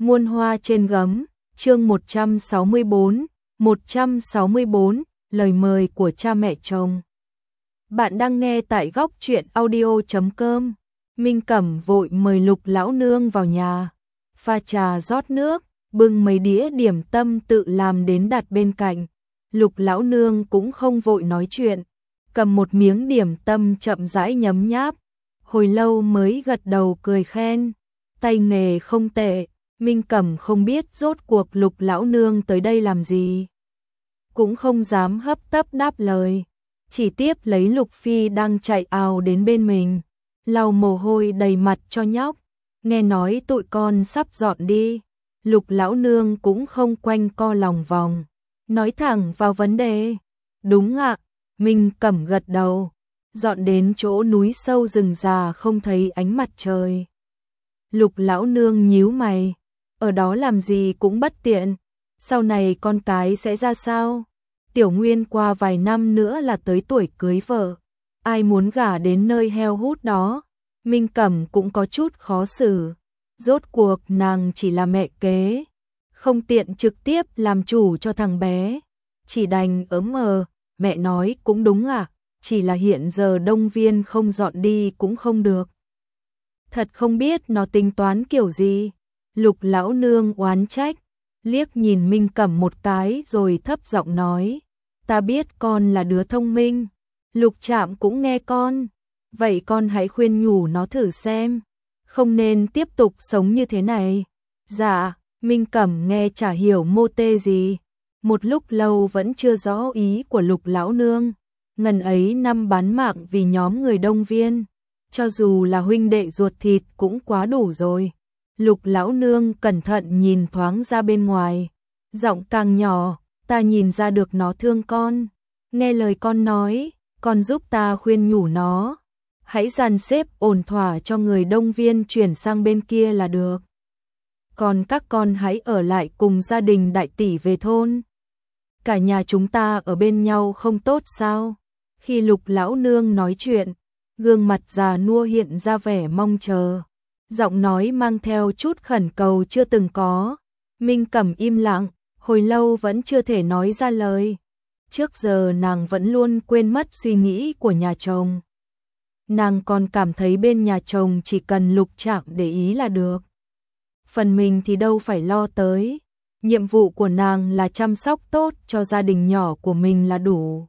Muôn hoa trên gấm, chương 164, lời mời của cha mẹ chồng. Bạn đang nghe tại góc truyện audio.com. Minh Cẩm vội mời Lục lão nương vào nhà, pha trà rót nước, bưng mấy đĩa điểm tâm tự làm đến đặt bên cạnh. Lục lão nương cũng không vội nói chuyện, cầm một miếng điểm tâm chậm rãi nhấm nháp, hồi lâu mới gật đầu cười khen, tay nghề không tệ. Minh Cẩm không biết rốt cuộc Lục lão nương tới đây làm gì, cũng không dám hấp tấp đáp lời, chỉ tiếp lấy Lục Phi đang chạy ào đến bên mình, lau mồ hôi đầy mặt cho nhóc. Nghe nói tụi con sắp dọn đi, Lục lão nương cũng không quanh co lòng vòng, nói thẳng vào vấn đề. Đúng ạ, Minh Cẩm gật đầu, dọn đến chỗ núi sâu rừng già không thấy ánh mặt trời. Lục lão nương nhíu mày, ở đó làm gì cũng bất tiện, sau này con cái sẽ ra sao? Tiểu Nguyên qua vài năm nữa là tới tuổi cưới vợ, ai muốn gả đến nơi heo hút đó? Minh Cẩm cũng có chút khó xử, rốt cuộc nàng chỉ là mẹ kế, không tiện trực tiếp làm chủ cho thằng bé, chỉ đành ớm mẹ nói cũng đúng à, chỉ là hiện giờ Đông Viên không dọn đi cũng không được. Thật không biết nó tính toán kiểu gì. Lục lão nương oán trách, liếc nhìn Minh Cẩm một cái rồi thấp giọng nói, ta biết con là đứa thông minh, Lục Trạm cũng nghe con, vậy con hãy khuyên nhủ nó thử xem, không nên tiếp tục sống như thế này. Dạ, Minh Cẩm nghe chả hiểu mô tê gì, một lúc lâu vẫn chưa rõ ý của Lục lão nương, ngần ấy năm bán mạng vì nhóm người Đông Viên, cho dù là huynh đệ ruột thịt cũng quá đủ rồi. Lục lão nương cẩn thận nhìn thoáng ra bên ngoài, giọng càng nhỏ, ta nhìn ra được nó thương con, nghe lời con nói, con giúp ta khuyên nhủ nó, hãy dàn xếp ổn thỏa cho người Đông Viên chuyển sang bên kia là được. Còn các con hãy ở lại cùng gia đình đại tỷ về thôn. Cả nhà chúng ta ở bên nhau không tốt sao? Khi Lục lão nương nói chuyện, gương mặt già nua hiện ra vẻ mong chờ, giọng nói mang theo chút khẩn cầu chưa từng có. Minh Cẩm im lặng, hồi lâu vẫn chưa thể nói ra lời. Trước giờ nàng vẫn luôn quên mất suy nghĩ của nhà chồng. Nàng còn cảm thấy bên nhà chồng chỉ cần Lục Trạm để ý là được. Phần mình thì đâu phải lo tới. Nhiệm vụ của nàng là chăm sóc tốt cho gia đình nhỏ của mình là đủ.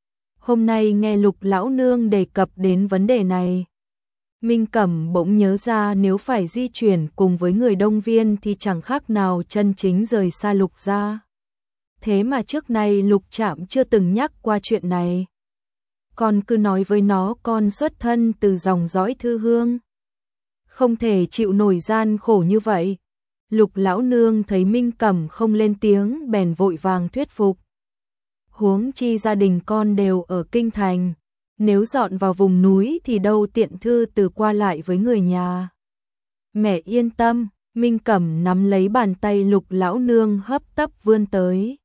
Hôm nay nghe Lục lão nương đề cập đến vấn đề này, Minh Cẩm bỗng nhớ ra nếu phải di chuyển cùng với người Đông Viên thì chẳng khác nào chân chính rời xa Lục gia. Thế mà trước nay Lục Trạm chưa từng nhắc qua chuyện này. Con cứ nói với nó con xuất thân từ dòng dõi Thư Hương, không thể chịu nổi gian khổ như vậy. Lục lão nương thấy Minh Cẩm không lên tiếng bèn vội vàng thuyết phục. Huống chi gia đình con đều ở kinh thành, nếu dọn vào vùng núi thì đâu tiện thư từ qua lại với người nhà. Mẹ yên tâm, Minh Cẩm nắm lấy bàn tay Lục lão nương hấp tấp vươn tới.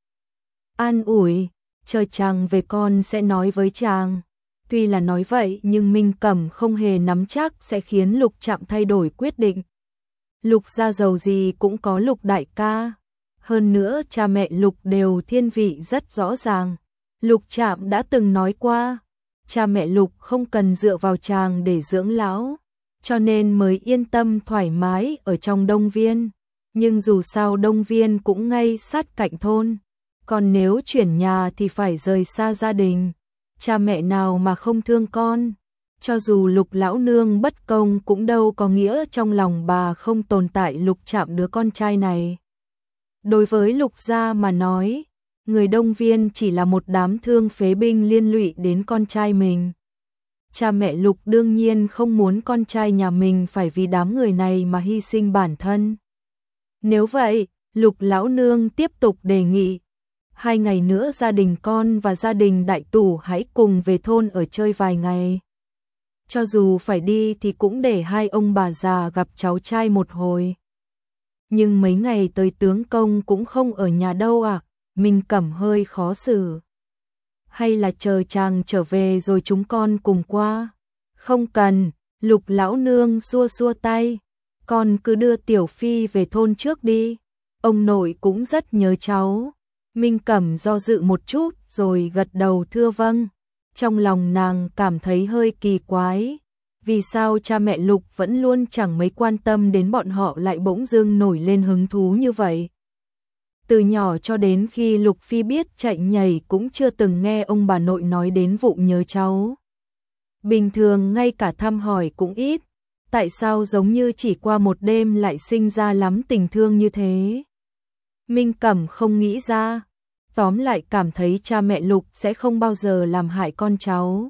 An ủi, chờ chàng về con sẽ nói với chàng. Tuy là nói vậy nhưng Minh Cẩm không hề nắm chắc sẽ khiến Lục Trạm thay đổi quyết định. Lục gia giàu gì cũng có Lục đại ca. Hơn nữa cha mẹ Lục đều thiên vị rất rõ ràng. Lục Trạm đã từng nói qua, cha mẹ Lục không cần dựa vào chàng để dưỡng lão, cho nên mới yên tâm thoải mái ở trong Đông Viên. Nhưng dù sao Đông Viên cũng ngay sát cạnh thôn, còn nếu chuyển nhà thì phải rời xa gia đình. Cha mẹ nào mà không thương con, cho dù Lục lão nương bất công cũng đâu có nghĩa trong lòng bà không tồn tại Lục Trạm đứa con trai này. Đối với Lục gia mà nói, người Đông Viên chỉ là một đám thương phế binh liên lụy đến con trai mình. Cha mẹ Lục đương nhiên không muốn con trai nhà mình phải vì đám người này mà hy sinh bản thân. Nếu vậy, Lục lão nương tiếp tục đề nghị, 2 ngày nữa gia đình con và gia đình đại tủ hãy cùng về thôn ở chơi vài ngày. Cho dù phải đi thì cũng để hai ông bà già gặp cháu trai một hồi. Nhưng mấy ngày tới tướng công cũng không ở nhà đâu à? Minh Cẩm hơi khó xử. Hay là chờ chàng trở về rồi chúng con cùng qua? Không cần, Lục lão nương xua xua tay. con cứ đưa Tiểu Phi về thôn trước đi, ông nội cũng rất nhớ cháu. Minh Cẩm do dự một chút rồi gật đầu thưa vâng. Trong lòng nàng cảm thấy hơi kỳ quái, vì sao cha mẹ Lục vẫn luôn chẳng mấy quan tâm đến bọn họ lại bỗng dưng nổi lên hứng thú như vậy. Từ nhỏ cho đến khi Lục Phi biết chạy nhảy cũng chưa từng nghe ông bà nội nói đến vụ nhớ cháu. Bình thường ngay cả thăm hỏi cũng ít, tại sao giống như chỉ qua một đêm lại sinh ra lắm tình thương như thế? Minh Cẩm không nghĩ ra, tóm lại cảm thấy cha mẹ Lục sẽ không bao giờ làm hại con cháu.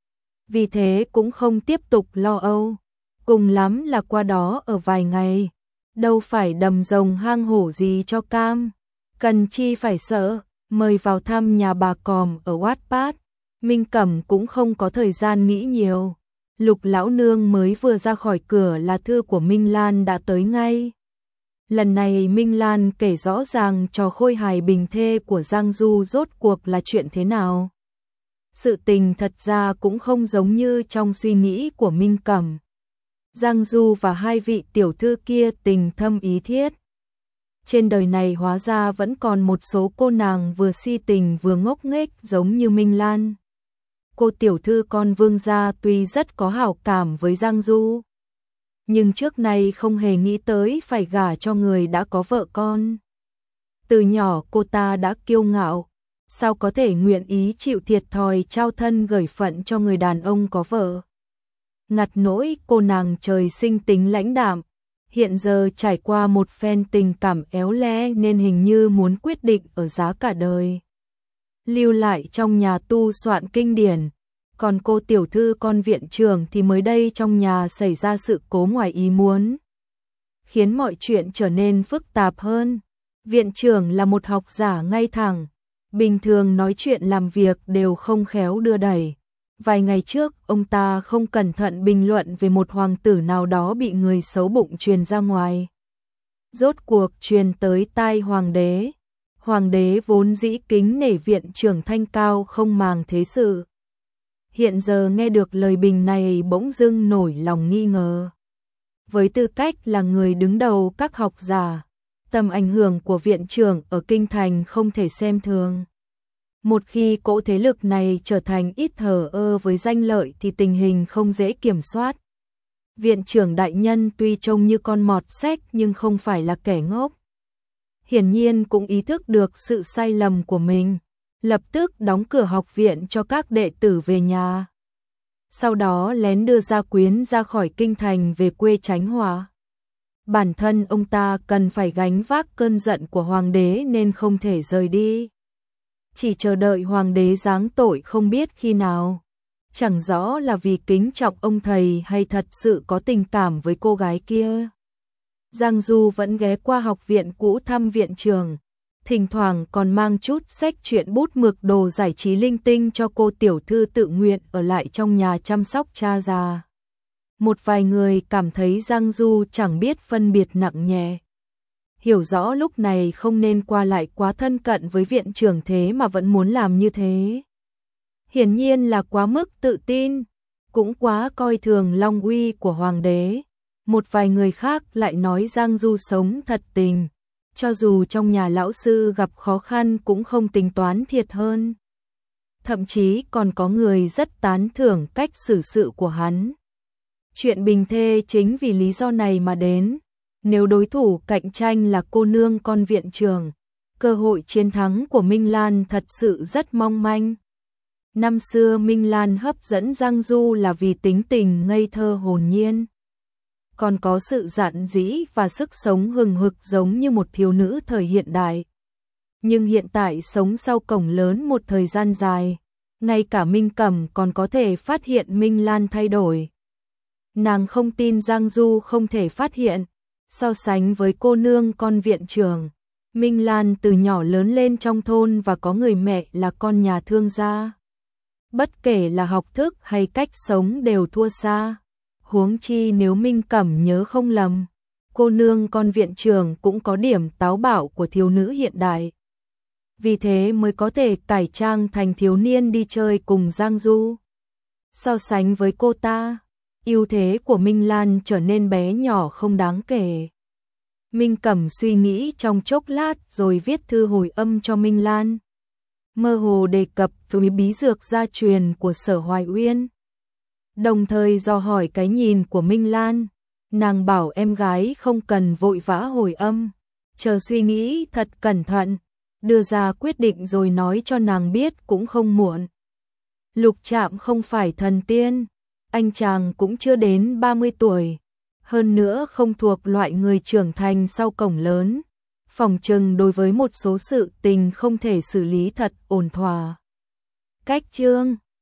Vì thế cũng không tiếp tục lo âu, cùng lắm là qua đó ở vài ngày, đâu phải đầm rồng hang hổ gì cho cam, cần chi phải sợ, mời vào thăm nhà bà Còm ở Wattpad. Minh Cẩm cũng không có thời gian nghĩ nhiều. Lục lão nương mới vừa ra khỏi cửa là thư của Minh Lan đã tới ngay. Lần này Minh Lan kể rõ ràng trò khôi hài bình thê của Giang Du rốt cuộc là chuyện thế nào. Sự tình thật ra cũng không giống như trong suy nghĩ của Minh Cẩm. Giang Du và hai vị tiểu thư kia tình thâm ý thiết. Trên đời này hóa ra vẫn còn một số cô nàng vừa si tình vừa ngốc nghếch giống như Minh Lan. Cô tiểu thư con Vương gia tuy rất có hảo cảm với Giang Du, nhưng trước nay không hề nghĩ tới phải gả cho người đã có vợ con. Từ nhỏ cô ta đã kiêu ngạo, sao có thể nguyện ý chịu thiệt thòi trao thân gởi phận cho người đàn ông có vợ. Ngặt nỗi cô nàng trời sinh tính lãnh đạm, hiện giờ trải qua một phen tình cảm éo le nên hình như muốn quyết định ở giá cả đời. Lưu lại trong nhà tu soạn kinh điển, còn cô tiểu thư con viện trưởng thì mới đây trong nhà xảy ra sự cố ngoài ý muốn, khiến mọi chuyện trở nên phức tạp hơn. Viện trưởng là một học giả ngay thẳng, bình thường nói chuyện làm việc đều không khéo đưa đẩy. Vài ngày trước, ông ta không cẩn thận bình luận về một hoàng tử nào đó bị người xấu bụng truyền ra ngoài. Rốt cuộc truyền tới tai hoàng đế. Hoàng đế vốn dĩ kính nể viện trưởng thanh cao không màng thế sự. Hiện giờ nghe được lời bình này bỗng dưng nổi lòng nghi ngờ. Với tư cách là người đứng đầu các học giả, tầm ảnh hưởng của viện trưởng ở kinh thành không thể xem thường. Một khi cỗ thế lực này trở thành ít thờ ơ với danh lợi thì tình hình không dễ kiểm soát. Viện trưởng đại nhân tuy trông như con mọt sách nhưng không phải là kẻ ngốc. Hiển nhiên cũng ý thức được sự sai lầm của mình, lập tức đóng cửa học viện cho các đệ tử về nhà. Sau đó lén đưa Gia Quyến ra khỏi kinh thành về quê tránh họa. Bản thân ông ta cần phải gánh vác cơn giận của hoàng đế nên không thể rời đi. Chỉ chờ đợi hoàng đế giáng tội không biết khi nào. Chẳng rõ là vì kính trọng ông thầy hay thật sự có tình cảm với cô gái kia. Giang Du vẫn ghé qua học viện cũ thăm viện trưởng, thỉnh thoảng còn mang chút sách truyện bút mực đồ giải trí linh tinh cho cô tiểu thư tự nguyện ở lại trong nhà chăm sóc cha già. Một vài người cảm thấy Giang Du chẳng biết phân biệt nặng nhẹ. Hiểu rõ lúc này không nên qua lại quá thân cận với viện trưởng thế mà vẫn muốn làm như thế. Hiển nhiên là quá mức tự tin, cũng quá coi thường long uy của hoàng đế. Một vài người khác lại nói Giang Du sống thật tình, cho dù trong nhà lão sư gặp khó khăn cũng không tính toán thiệt hơn. Thậm chí còn có người rất tán thưởng cách xử sự của hắn. Chuyện bình thê chính vì lý do này mà đến. Nếu đối thủ cạnh tranh là cô nương con viện trưởng, cơ hội chiến thắng của Minh Lan thật sự rất mong manh. Năm xưa Minh Lan hấp dẫn Giang Du là vì tính tình ngây thơ hồn nhiên, còn có sự dạn dĩ và sức sống hừng hực giống như một thiếu nữ thời hiện đại. Nhưng hiện tại sống sau cổng lớn một thời gian dài, ngay cả Minh Cẩm còn có thể phát hiện Minh Lan thay đổi. Nàng không tin Giang Du không thể phát hiện. So sánh với cô nương con viện trưởng, Minh Lan từ nhỏ lớn lên trong thôn và có người mẹ là con nhà thương gia. Bất kể là học thức hay cách sống đều thua xa. Huống chi nếu Minh Cẩm nhớ không lầm, cô nương con viện trưởng cũng có điểm táo bạo của thiếu nữ hiện đại. Vì thế mới có thể cải trang thành thiếu niên đi chơi cùng Giang Du. So sánh với cô ta, ưu thế của Minh Lan trở nên bé nhỏ không đáng kể. Minh Cẩm suy nghĩ trong chốc lát rồi viết thư hồi âm cho Minh Lan. Mơ hồ đề cập với bí dược gia truyền của Sở Hoài Uyên. Đồng thời dò hỏi cái nhìn của Minh Lan. Nàng bảo em gái không cần vội vã hồi âm, chờ suy nghĩ thật cẩn thận, đưa ra quyết định rồi nói cho nàng biết cũng không muộn. Lục Trạm không phải thần tiên, anh chàng cũng chưa đến 30 tuổi, hơn nữa không thuộc loại người trưởng thành sau cổng lớn, phỏng chừng đối với một số sự tình không thể xử lý thật ổn thỏa. Cách chương